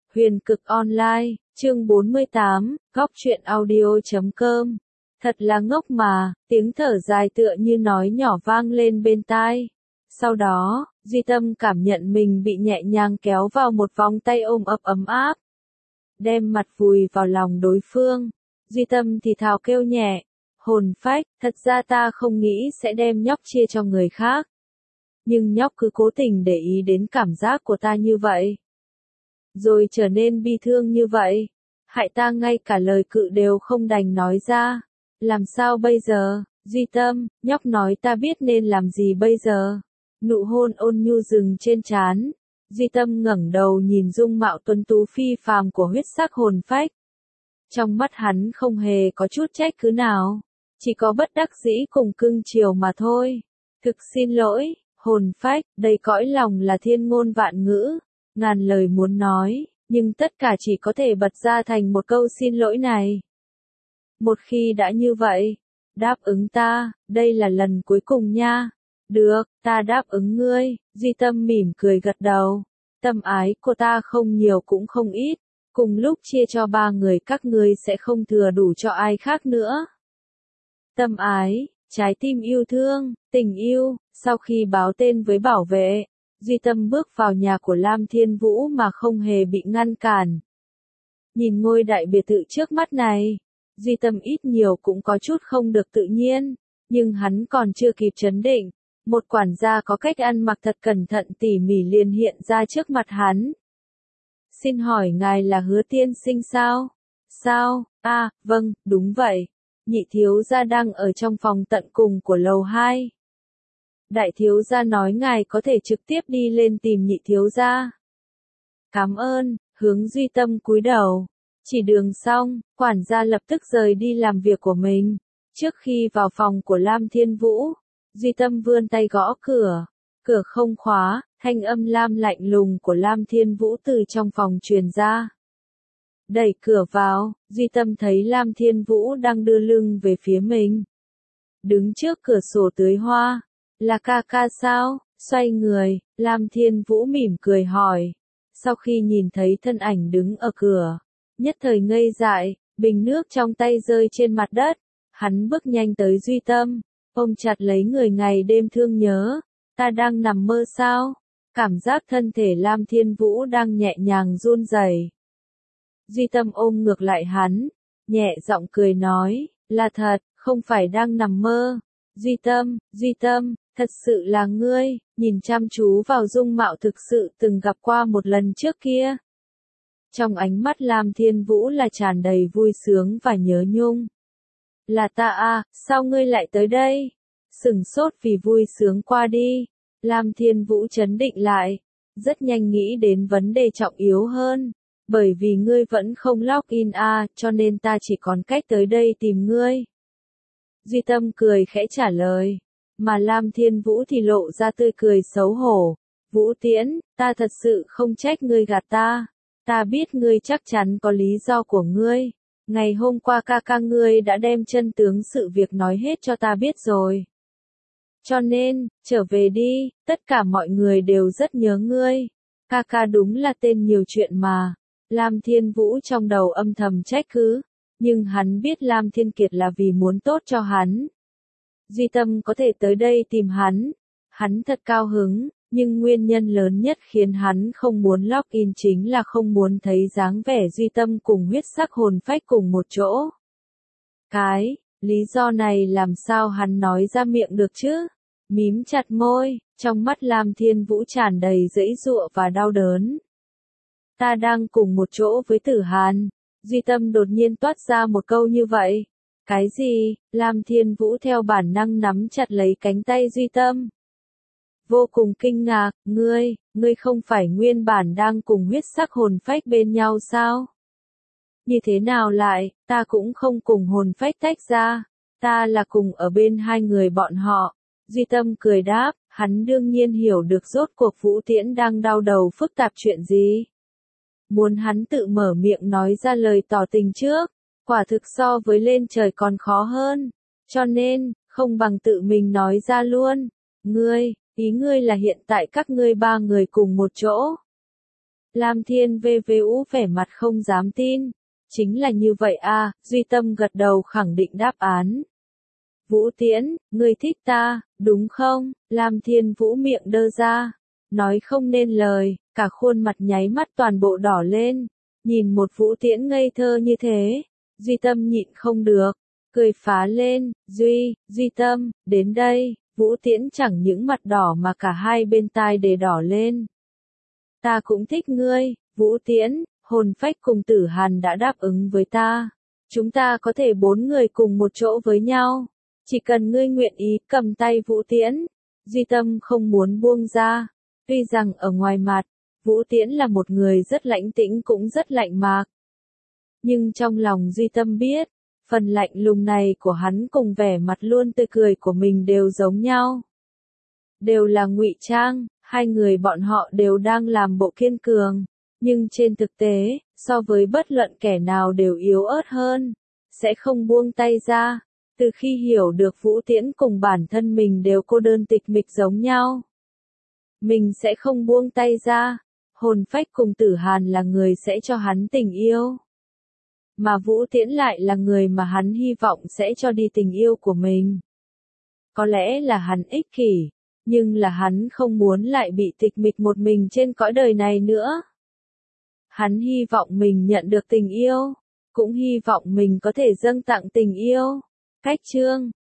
Huyền cực online, chương 48, góc truyện audio.com. Thật là ngốc mà, tiếng thở dài tựa như nói nhỏ vang lên bên tai. Sau đó, Duy Tâm cảm nhận mình bị nhẹ nhàng kéo vào một vòng tay ôm ấp ấm áp. Đem mặt vùi vào lòng đối phương. Duy Tâm thì thào kêu nhẹ, hồn phách, thật ra ta không nghĩ sẽ đem nhóc chia cho người khác. Nhưng nhóc cứ cố tình để ý đến cảm giác của ta như vậy. Rồi trở nên bi thương như vậy. Hại ta ngay cả lời cự đều không đành nói ra. Làm sao bây giờ, Duy Tâm, nhóc nói ta biết nên làm gì bây giờ. Nụ hôn ôn nhu dừng trên trán. Duy Tâm ngẩng đầu nhìn dung mạo tuấn tú phi phàm của huyết sắc hồn phách. Trong mắt hắn không hề có chút trách cứ nào. Chỉ có bất đắc dĩ cùng cưng chiều mà thôi. Thực xin lỗi, hồn phách, đầy cõi lòng là thiên ngôn vạn ngữ. Ngàn lời muốn nói, nhưng tất cả chỉ có thể bật ra thành một câu xin lỗi này. Một khi đã như vậy, đáp ứng ta, đây là lần cuối cùng nha. Được, ta đáp ứng ngươi, Duy Tâm mỉm cười gật đầu. Tâm ái của ta không nhiều cũng không ít, cùng lúc chia cho ba người các ngươi sẽ không thừa đủ cho ai khác nữa. Tâm ái, trái tim yêu thương, tình yêu, sau khi báo tên với bảo vệ, Duy Tâm bước vào nhà của Lam Thiên Vũ mà không hề bị ngăn cản. Nhìn ngôi đại biệt thự trước mắt này, Duy Tâm ít nhiều cũng có chút không được tự nhiên, nhưng hắn còn chưa kịp trấn định, một quản gia có cách ăn mặc thật cẩn thận tỉ mỉ liền hiện ra trước mặt hắn. Xin hỏi ngài là Hứa tiên sinh sao? Sao? Vâng, đúng vậy. Nhị thiếu gia đang ở trong phòng tận cùng của lầu 2. Đại thiếu gia nói ngài có thể trực tiếp đi lên tìm nhị thiếu gia. Cảm ơn, Hướng Duy Tâm cúi đầu. Chỉ đường xong, quản gia lập tức rời đi làm việc của mình. Trước khi vào phòng của Lam Thiên Vũ, Duy Tâm vươn tay gõ cửa. Cửa không khóa, thanh âm lam lạnh lùng của Lam Thiên Vũ từ trong phòng truyền ra. Đẩy cửa vào, Duy Tâm thấy Lam Thiên Vũ đang đưa lưng về phía mình. Đứng trước cửa sổ tưới hoa. Là ca ca sao? Xoay người, Lam Thiên Vũ mỉm cười hỏi. Sau khi nhìn thấy thân ảnh đứng ở cửa, nhất thời ngây dại, bình nước trong tay rơi trên mặt đất. Hắn bước nhanh tới Duy Tâm, ôm chặt lấy người ngày đêm thương nhớ. Ta đang nằm mơ sao? Cảm giác thân thể Lam Thiên Vũ đang nhẹ nhàng run rẩy. Duy Tâm ôm ngược lại hắn, nhẹ giọng cười nói, là thật, không phải đang nằm mơ. Duy Tâm, thật sự là ngươi, nhìn chăm chú vào dung mạo thực sự từng gặp qua một lần trước kia. Trong ánh mắt Lam Thiên Vũ là tràn đầy vui sướng và nhớ nhung. Là ta sao ngươi lại tới đây? Sửng sốt vì vui sướng qua đi. Lam Thiên Vũ trấn định lại, rất nhanh nghĩ đến vấn đề trọng yếu hơn. Bởi vì ngươi vẫn không login cho nên ta chỉ còn cách tới đây tìm ngươi. Duy Tâm cười khẽ trả lời, mà Lam Thiên Vũ thì lộ ra tươi cười xấu hổ. Vũ Tiễn, ta thật sự không trách ngươi gạt ta. Ta biết ngươi chắc chắn có lý do của ngươi. Ngày hôm qua ca ca ngươi đã đem chân tướng sự việc nói hết cho ta biết rồi. Cho nên, trở về đi, tất cả mọi người đều rất nhớ ngươi. Ca ca đúng là tên nhiều chuyện mà. Lam Thiên Vũ trong đầu âm thầm trách cứ, nhưng hắn biết Lam Thiên Kiệt là vì muốn tốt cho hắn. Duy Tâm có thể tới đây tìm hắn thật cao hứng, nhưng nguyên nhân lớn nhất khiến hắn không muốn login chính là không muốn thấy dáng vẻ Duy Tâm cùng huyết sắc hồn phách cùng một chỗ. Cái lý do này làm sao hắn nói ra miệng được chứ? Mím chặt môi, trong mắt Lam Thiên Vũ tràn đầy giãy giụa và đau đớn. Ta đang cùng một chỗ với Tử Hàn. Duy Tâm đột nhiên toát ra một câu như vậy. Cái gì? Lam Thiên Vũ theo bản năng nắm chặt lấy cánh tay Duy Tâm. Vô cùng kinh ngạc, ngươi không phải nguyên bản đang cùng huyết sắc hồn phách bên nhau sao? Như thế nào lại, ta cũng không cùng hồn phách tách ra, ta là cùng ở bên hai người bọn họ. Duy Tâm cười đáp, hắn đương nhiên hiểu được rốt cuộc Vũ Tiễn đang đau đầu phức tạp chuyện gì. Muốn hắn tự mở miệng nói ra lời tỏ tình trước, quả thực so với lên trời còn khó hơn. Cho nên, không bằng tự mình nói ra luôn. Ý ngươi là hiện tại các ngươi ba người cùng một chỗ. Lam Thiên VVU vẻ mặt không dám tin. Chính là như vậy à, Duy Tâm gật đầu khẳng định đáp án. Vũ Tiễn, ngươi thích ta, đúng không? Lam Thiên Vũ miệng đơ ra, nói không nên lời, cả khuôn mặt nháy mắt toàn bộ đỏ lên. Nhìn một Vũ Tiễn ngây thơ như thế, Duy Tâm nhịn không được, cười phá lên, Duy Tâm, đến đây, Vũ Tiễn chẳng những mặt đỏ mà cả hai bên tai đều đỏ lên. Ta cũng thích ngươi, Vũ Tiễn, hồn phách cùng Tử Hàn đã đáp ứng với ta. Chúng ta có thể 4 người cùng một chỗ với nhau. Chỉ cần ngươi nguyện ý cầm tay Vũ Tiễn. Duy Tâm không muốn buông ra. Tuy rằng ở ngoài mặt, Vũ Tiễn là một người rất lãnh tĩnh cũng rất lạnh mạc. Nhưng trong lòng Duy Tâm biết, phần lạnh lùng này của hắn cùng vẻ mặt luôn tươi cười của mình đều giống nhau. Đều là ngụy trang, hai người bọn họ đều đang làm bộ kiên cường. Nhưng trên thực tế, so với bất luận kẻ nào đều yếu ớt hơn, sẽ không buông tay ra. Từ khi hiểu được Vũ Tiễn cùng bản thân mình đều cô đơn tịch mịch giống nhau, mình sẽ không buông tay ra. Hồn phách cùng Tử Hàn là người sẽ cho hắn tình yêu, mà Vũ Tiễn lại là người mà hắn hy vọng sẽ cho đi tình yêu của mình. Có lẽ là hắn ích kỷ, nhưng là hắn không muốn lại bị tịch mịch một mình trên cõi đời này nữa. Hắn hy vọng mình nhận được tình yêu, cũng hy vọng mình có thể dâng tặng tình yêu. Cách chương